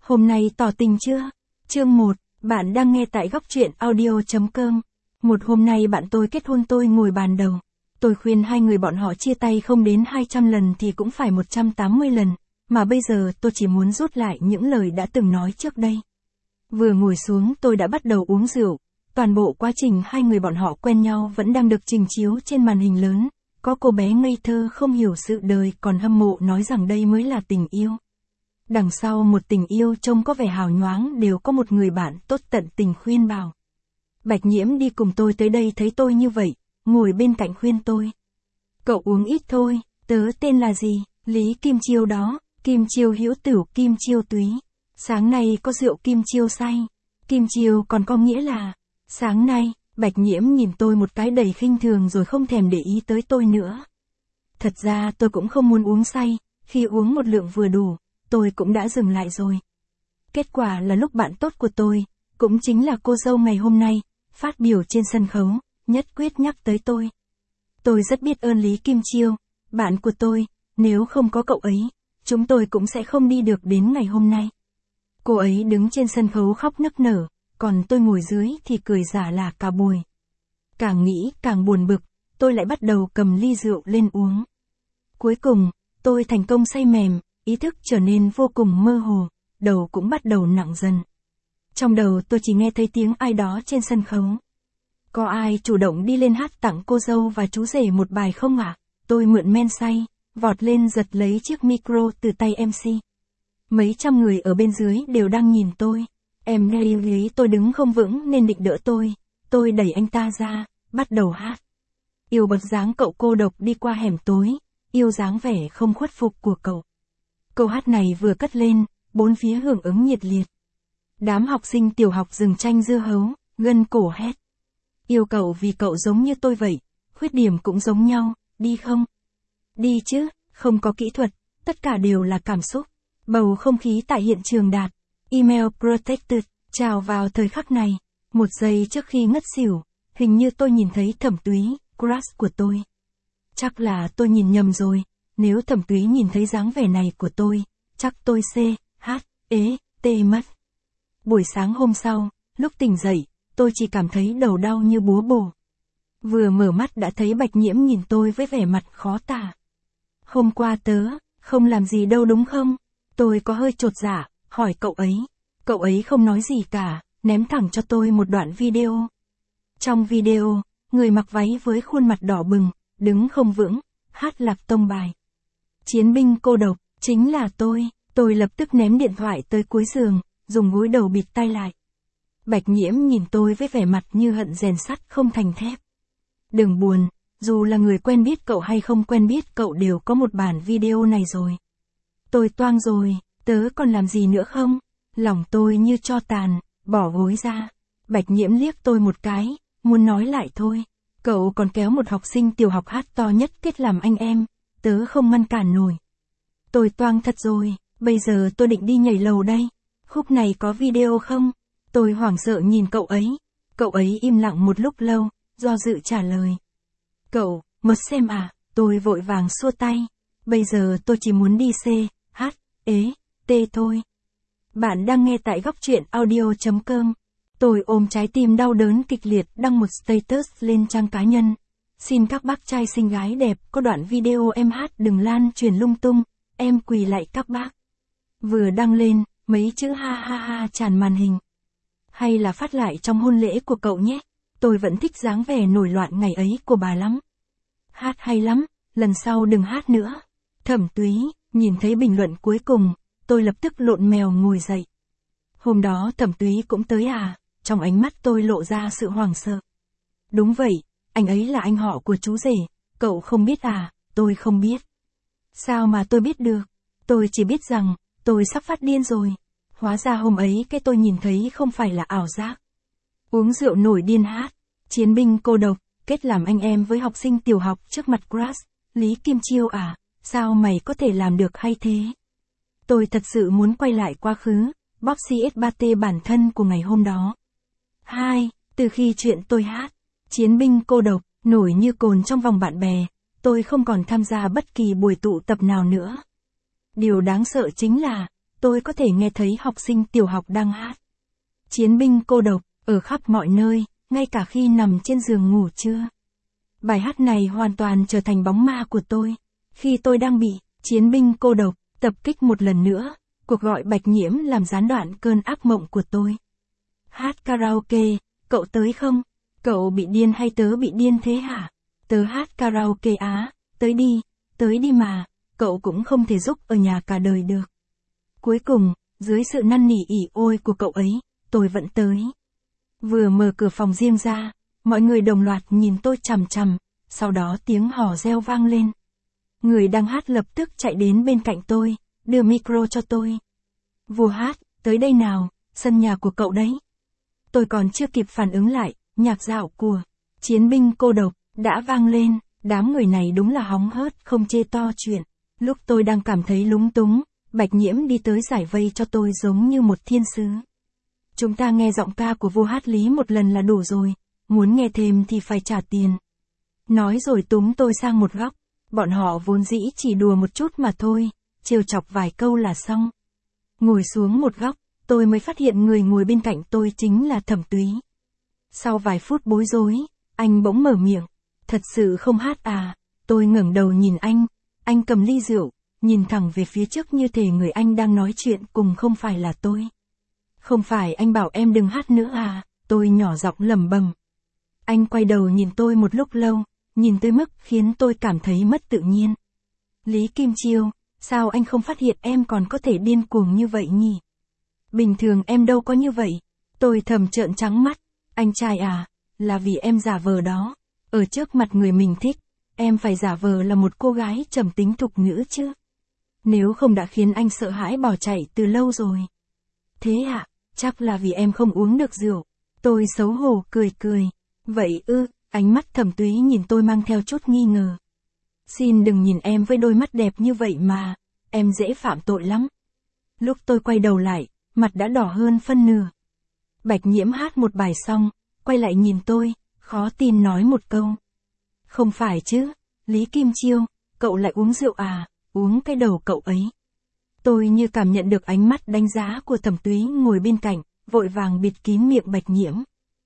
Hôm nay tỏ tình chưa? Chương 1, bạn đang nghe tại góc truyện audio.com. Một hôm nay bạn tôi kết hôn tôi ngồi bàn đầu. Tôi khuyên hai người bọn họ chia tay không đến 200 lần thì cũng phải 180 lần, mà bây giờ tôi chỉ muốn rút lại những lời đã từng nói trước đây. Vừa ngồi xuống tôi đã bắt đầu uống rượu, toàn bộ quá trình hai người bọn họ quen nhau vẫn đang được trình chiếu trên màn hình lớn. Có cô bé ngây thơ không hiểu sự đời còn hâm mộ nói rằng đây mới là tình yêu. Đằng sau một tình yêu trông có vẻ hào nhoáng đều có một người bạn tốt tận tình khuyên bảo. Bạch Nhiễm đi cùng tôi tới đây thấy tôi như vậy, ngồi bên cạnh khuyên tôi. Cậu uống ít thôi, tớ tên là gì? Lý Kim Chiêu đó, Kim Chiêu hữu tửu Kim Chiêu túy. Sáng nay có rượu Kim Chiêu say. Kim Chiêu còn có nghĩa là, sáng nay, Bạch Nhiễm nhìn tôi một cái đầy khinh thường rồi không thèm để ý tới tôi nữa. Thật ra tôi cũng không muốn uống say, khi uống một lượng vừa đủ, tôi cũng đã dừng lại rồi. Kết quả là lúc bạn tốt của tôi, cũng chính là cô dâu ngày hôm nay, phát biểu trên sân khấu, nhất quyết nhắc tới tôi. Tôi rất biết ơn Lý Kim Chiêu, bạn của tôi, nếu không có cậu ấy, chúng tôi cũng sẽ không đi được đến ngày hôm nay. Cô ấy đứng trên sân khấu khóc nức nở, còn tôi ngồi dưới thì cười giả là cả buổi. Càng nghĩ càng buồn bực, tôi lại bắt đầu cầm ly rượu lên uống. Cuối cùng, tôi thành công say mềm, ý thức trở nên vô cùng mơ hồ, đầu cũng bắt đầu nặng dần. Trong đầu tôi chỉ nghe thấy tiếng ai đó trên sân khấu. Có ai chủ động đi lên hát tặng cô dâu và chú rể một bài không ạ? Tôi mượn men say, vọt lên giật lấy chiếc micro từ tay MC. Mấy trăm người ở bên dưới đều đang nhìn tôi. Em nghĩ tôi đứng không vững nên định đỡ tôi đẩy anh ta ra, bắt đầu hát. Yêu bật dáng cậu cô độc đi qua hẻm tối, yêu dáng vẻ không khuất phục của cậu. Câu hát này vừa cất lên, bốn phía hưởng ứng nhiệt liệt. Đám học sinh tiểu học dừng tranh dưa hấu, gân cổ hét. Yêu cậu vì cậu giống như tôi vậy, khuyết điểm cũng giống nhau, đi không? Đi chứ, không có kỹ thuật, tất cả đều là cảm xúc. Bầu không khí tại hiện trường đạt. Email protected, chào vào thời khắc này. Một giây trước khi ngất xỉu, hình như tôi nhìn thấy Thẩm Túy, crush của tôi. Chắc là tôi nhìn nhầm rồi, nếu Thẩm Túy nhìn thấy dáng vẻ này của tôi, chắc tôi CHT mất. Buổi sáng hôm sau, lúc tỉnh dậy, tôi chỉ cảm thấy đầu đau như búa bổ. Vừa mở mắt đã thấy Bạch Nhiễm nhìn tôi với vẻ mặt khó tả. Hôm qua tớ, không làm gì đâu đúng không? Tôi có hơi chột dạ, hỏi cậu ấy. Cậu ấy không nói gì cả, ném thẳng cho tôi một đoạn video. Trong video, người mặc váy với khuôn mặt đỏ bừng, đứng không vững, hát lạc tông bài. Chiến binh cô độc, chính là tôi. Tôi lập tức ném điện thoại tới cuối giường, dùng gối đầu bịt tai lại. Bạch Nhiễm nhìn tôi với vẻ mặt như hận rèn sắt không thành thép. Đừng buồn, dù là người quen biết cậu hay không quen biết cậu đều có một bản video này rồi. Tôi toang rồi, tớ còn làm gì nữa không? Lòng tôi như tro tàn, bỏ gối ra. Bạch Nhiễm liếc tôi một cái, muốn nói lại thôi. Cậu còn kéo một học sinh tiểu học hát to nhất kết làm anh em, tớ không ngăn cản nổi. Tôi toang thật rồi, bây giờ tôi định đi nhảy lầu đây. Khúc này có video không? Tôi hoảng sợ nhìn cậu ấy. Cậu ấy im lặng một lúc lâu, do dự trả lời. Cậu, mất xem à, tôi vội vàng xua tay. Bây giờ tôi chỉ muốn đi CHT thôi. Bạn đang nghe tại góc truyện audio.com. Tôi ôm trái tim đau đớn kịch liệt đăng một status lên trang cá nhân. Xin các bác trai xinh gái đẹp có đoạn video em hát đừng lan truyền lung tung, em quỳ lại các bác. Vừa đăng lên, mấy chữ ha ha ha tràn màn hình. Hay là phát lại trong hôn lễ của cậu nhé, tôi vẫn thích dáng vẻ nổi loạn ngày ấy của bà lắm. Hát hay lắm, lần sau đừng hát nữa. Thẩm Túy, nhìn thấy bình luận cuối cùng, tôi lập tức lộn mèo ngồi dậy. Hôm đó Thẩm Túy cũng tới à? Trong ánh mắt tôi lộ ra sự hoảng sợ. Đúng vậy, anh ấy là anh họ của chú rể, cậu không biết à? Tôi không biết. Sao mà tôi biết được? Tôi chỉ biết rằng, tôi sắp phát điên rồi. Hóa ra hôm ấy cái tôi nhìn thấy không phải là ảo giác. Uống rượu nổi điên hát, chiến binh cô độc, kết làm anh em với học sinh tiểu học trước mặt crush, Lý Kim Chiêu à, sao mày có thể làm được hay thế? Tôi thật sự muốn quay lại quá khứ, bóp CS3T bản thân của ngày hôm đó. 2. Từ khi chuyện tôi hát, chiến binh cô độc, nổi như cồn trong vòng bạn bè, tôi không còn tham gia bất kỳ buổi tụ tập nào nữa. Điều đáng sợ chính là, tôi có thể nghe thấy học sinh tiểu học đang hát. Chiến binh cô độc, ở khắp mọi nơi, ngay cả khi nằm trên giường ngủ trưa. Bài hát này hoàn toàn trở thành bóng ma của tôi. Khi tôi đang bị chiến binh cô độc tập kích một lần nữa, cuộc gọi Bạch Nhiễm làm gián đoạn cơn ác mộng của tôi. Hát karaoke, cậu tới không? Cậu bị điên hay tớ bị điên thế hả? Tớ hát karaoke á, tới đi mà, cậu cũng không thể giúp ở nhà cả đời được. Cuối cùng, dưới sự năn nỉ ỉ ôi của cậu ấy, tôi vẫn tới. Vừa mở cửa phòng riêng ra, mọi người đồng loạt nhìn tôi chằm chằm, sau đó tiếng hò reo vang lên. Người đang hát lập tức chạy đến bên cạnh tôi, đưa micro cho tôi. Vua hát, tới đây nào, sân nhà của cậu đấy. Tôi còn chưa kịp phản ứng lại, nhạc dạo của chiến binh cô độc đã vang lên, đám người này đúng là hóng hớt không chê to chuyện. Lúc tôi đang cảm thấy lúng túng, Bạch Nhiễm đi tới giải vây cho tôi giống như một thiên sứ. Chúng ta nghe giọng ca của vua hát lý một lần là đủ rồi, muốn nghe thêm thì phải trả tiền. Nói rồi túm tôi sang một góc, bọn họ vốn dĩ chỉ đùa một chút mà thôi, trêu chọc vài câu là xong. Ngồi xuống một góc, tôi mới phát hiện người ngồi bên cạnh tôi chính là Thẩm Túy. Sau vài phút bối rối, anh bỗng mở miệng, thật sự không hát à? Tôi ngẩng đầu nhìn anh cầm ly rượu, nhìn thẳng về phía trước như thể người anh đang nói chuyện cùng không phải là tôi. Không phải anh bảo em đừng hát nữa à? Tôi nhỏ giọng lẩm bẩm. Anh quay đầu nhìn tôi một lúc lâu, nhìn tới mức khiến tôi cảm thấy mất tự nhiên. Lý Kim Chiêu, sao anh không phát hiện em còn có thể điên cuồng như vậy nhỉ? Bình thường em đâu có như vậy. Tôi thầm trợn trắng mắt. Anh trai à, là vì em giả vờ đó. Ở trước mặt người mình thích, em phải giả vờ là một cô gái trầm tính thục nữ chứ. Nếu không đã khiến anh sợ hãi bỏ chạy từ lâu rồi. Thế ạ, chắc là vì em không uống được rượu. Tôi xấu hổ cười. Vậy ư, ánh mắt Thẩm Túy nhìn tôi mang theo chút nghi ngờ. Xin đừng nhìn em với đôi mắt đẹp như vậy mà, em dễ phạm tội lắm. Lúc tôi quay đầu lại, mặt đã đỏ hơn phân nửa. Bạch Nhiễm hát một bài xong, quay lại nhìn tôi, khó tin nói một câu. Không phải chứ, Lý Kim Chiêu, cậu lại uống rượu à, uống cái đầu cậu ấy. Tôi như cảm nhận được ánh mắt đánh giá của Thẩm Túy ngồi bên cạnh, vội vàng bịt kín miệng Bạch Nhiễm.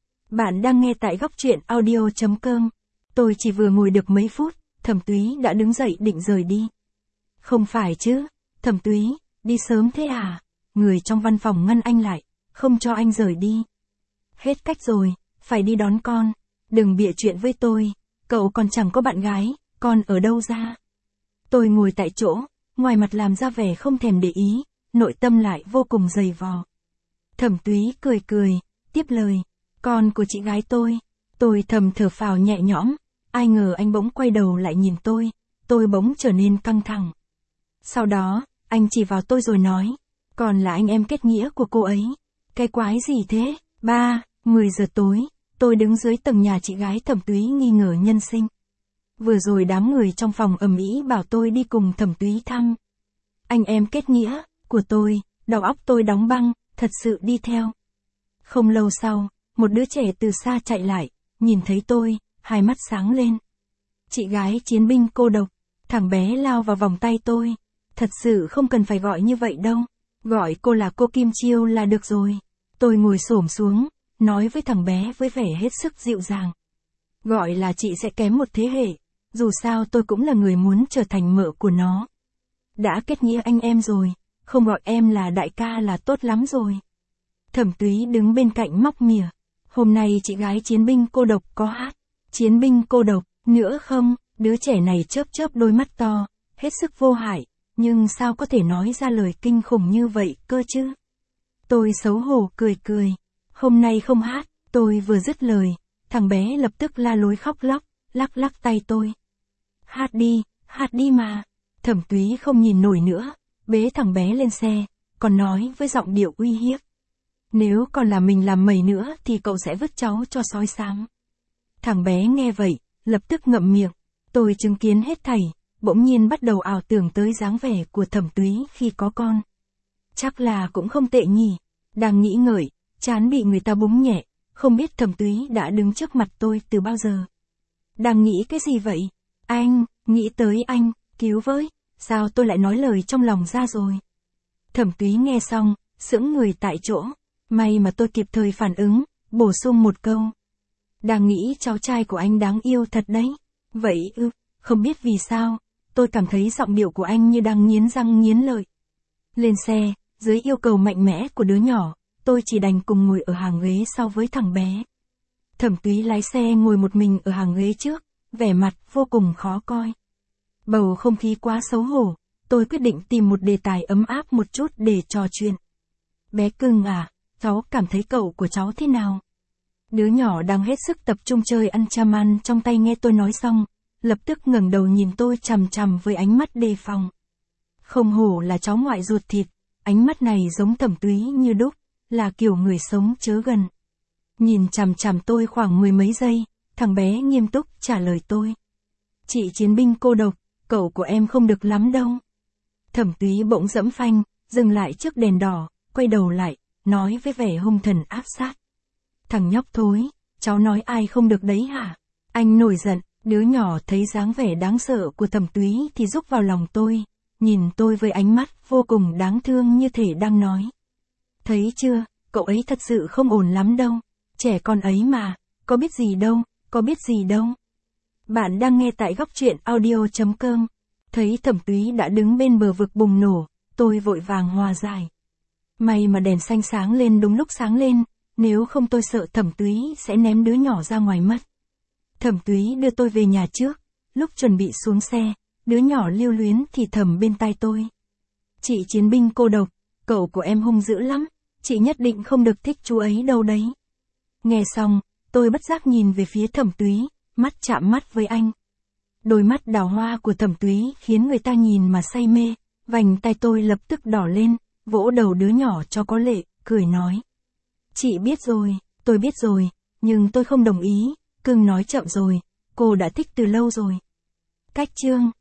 Bạn đang nghe tại góc truyện audio.com. Tôi chỉ vừa ngồi được mấy phút, Thẩm Túy đã đứng dậy định rời đi. Không phải chứ, Thẩm Túy, đi sớm thế à? Người trong văn phòng ngăn anh lại, không cho anh rời đi. Hết cách rồi, phải đi đón con. Đừng bịa chuyện với tôi, cậu còn chẳng có bạn gái, con ở đâu ra? Tôi ngồi tại chỗ, ngoài mặt làm ra vẻ không thèm để ý, nội tâm lại vô cùng dày vò. Thẩm Túy cười, tiếp lời, con của chị gái tôi. Tôi thầm thở phào nhẹ nhõm, ai ngờ anh bỗng quay đầu lại nhìn tôi bỗng trở nên căng thẳng. Sau đó, anh chỉ vào tôi rồi nói, còn là anh em kết nghĩa của cô ấy. Cái quái gì thế? 10 giờ tối, tôi đứng dưới tầng nhà chị gái Thẩm Túy nghi ngờ nhân sinh. Vừa rồi đám người trong phòng ầm ĩ bảo tôi đi cùng Thẩm Túy thăm anh em kết nghĩa của tôi, đầu óc tôi đóng băng, thật sự đi theo. Không lâu sau, một đứa trẻ từ xa chạy lại, nhìn thấy tôi, hai mắt sáng lên. Chị gái chiến binh cô độc, thằng bé lao vào vòng tay tôi. Thật sự không cần phải gọi như vậy đâu, gọi cô là cô Kim Chiêu là được rồi. Tôi ngồi xổm xuống, nói với thằng bé với vẻ hết sức dịu dàng. Gọi là chị sẽ kém một thế hệ, dù sao tôi cũng là người muốn trở thành mợ của nó. Đã kết nghĩa anh em rồi, không gọi em là đại ca là tốt lắm rồi. Thẩm Túy đứng bên cạnh móc mỉa. Hôm nay chị gái chiến binh cô độc có hát. Chiến binh cô độc, nữa không? Đứa trẻ này chớp đôi mắt to, hết sức vô hại, nhưng sao có thể nói ra lời kinh khủng như vậy cơ chứ? Tôi xấu hổ cười. Hôm nay không hát, tôi vừa dứt lời, thằng bé lập tức la lối khóc lóc, lắc tay tôi. Hát đi mà. Thẩm Túy không nhìn nổi nữa, bế thằng bé lên xe, còn nói với giọng điệu uy hiếp. Nếu còn là mình làm mày nữa thì cậu sẽ vứt cháu cho sói xám. Thằng bé nghe vậy, lập tức ngậm miệng. Tôi chứng kiến hết thảy, bỗng nhiên bắt đầu ảo tưởng tới dáng vẻ của Thẩm Túy khi có con. Chắc là cũng không tệ nhỉ. Đang nghĩ ngợi, trán bị người ta búng nhẹ, không biết Thẩm Túy đã đứng trước mặt tôi từ bao giờ. Đang nghĩ cái gì vậy? Anh, nghĩ tới anh, cứu với, sao tôi lại nói lời trong lòng ra rồi. Thẩm Túy nghe xong, sững người tại chỗ. May mà tôi kịp thời phản ứng, bổ sung một câu. Đang nghĩ cháu trai của anh đáng yêu thật đấy. Vậy ư, không biết vì sao, tôi cảm thấy giọng điệu của anh như đang nghiến răng nghiến lợi. Lên xe, dưới yêu cầu mạnh mẽ của đứa nhỏ, tôi chỉ đành cùng ngồi ở hàng ghế sau với thằng bé. Thẩm Túy lái xe ngồi một mình ở hàng ghế trước, vẻ mặt vô cùng khó coi. Bầu không khí quá xấu hổ, tôi quyết định tìm một đề tài ấm áp một chút để trò chuyện. Bé cưng à, cháu cảm thấy cậu của cháu thế nào? Đứa nhỏ đang hết sức tập trung chơi ăn cham ăn trong tay nghe tôi nói xong, lập tức ngẩng đầu nhìn tôi chằm chằm với ánh mắt đề phòng. Không hổ là cháu ngoại ruột thịt, ánh mắt này giống Thẩm Túy như đúc, là kiểu người sống chớ gần. Nhìn chằm chằm tôi khoảng 10 mấy giây, thằng bé nghiêm túc trả lời tôi. Chị chiến binh cô độc, cậu của em không được lắm đâu. Thẩm Túy bỗng dẫm phanh, dừng lại trước đèn đỏ, quay đầu lại, nói với vẻ hung thần áp sát. Thằng nhóc thối, cháu nói ai không được đấy hả? Anh nổi giận, đứa nhỏ thấy dáng vẻ đáng sợ của Thẩm Túy thì rúc vào lòng tôi, nhìn tôi với ánh mắt vô cùng đáng thương như thể đang nói. Thấy chưa, cậu ấy thật sự không ổn lắm đâu, trẻ con ấy mà, có biết gì đâu, có biết gì đâu. Bạn đang nghe tại góc truyện audio.com. Thấy Thẩm Túy đã đứng bên bờ vực bùng nổ, tôi vội vàng hòa giải. May mà đèn xanh sáng lên đúng lúc sáng lên, nếu không tôi sợ Thẩm Túy sẽ ném đứa nhỏ ra ngoài mất. Thẩm Túy đưa tôi về nhà trước, lúc chuẩn bị xuống xe, đứa nhỏ lưu luyến thì thầm bên tai tôi. Chị chiến binh cô độc, cậu của em hung dữ lắm, chị nhất định không được thích chú ấy đâu đấy. Nghe xong, tôi bất giác nhìn về phía Thẩm Túy, mắt chạm mắt với anh. Đôi mắt đào hoa của Thẩm Túy khiến người ta nhìn mà say mê, vành tay tôi lập tức đỏ lên, vỗ đầu đứa nhỏ cho có lệ, cười nói. Chị biết rồi, tôi biết rồi, nhưng tôi không đồng ý, cưng nói chậm rồi, cô đã thích từ lâu rồi. Cách chương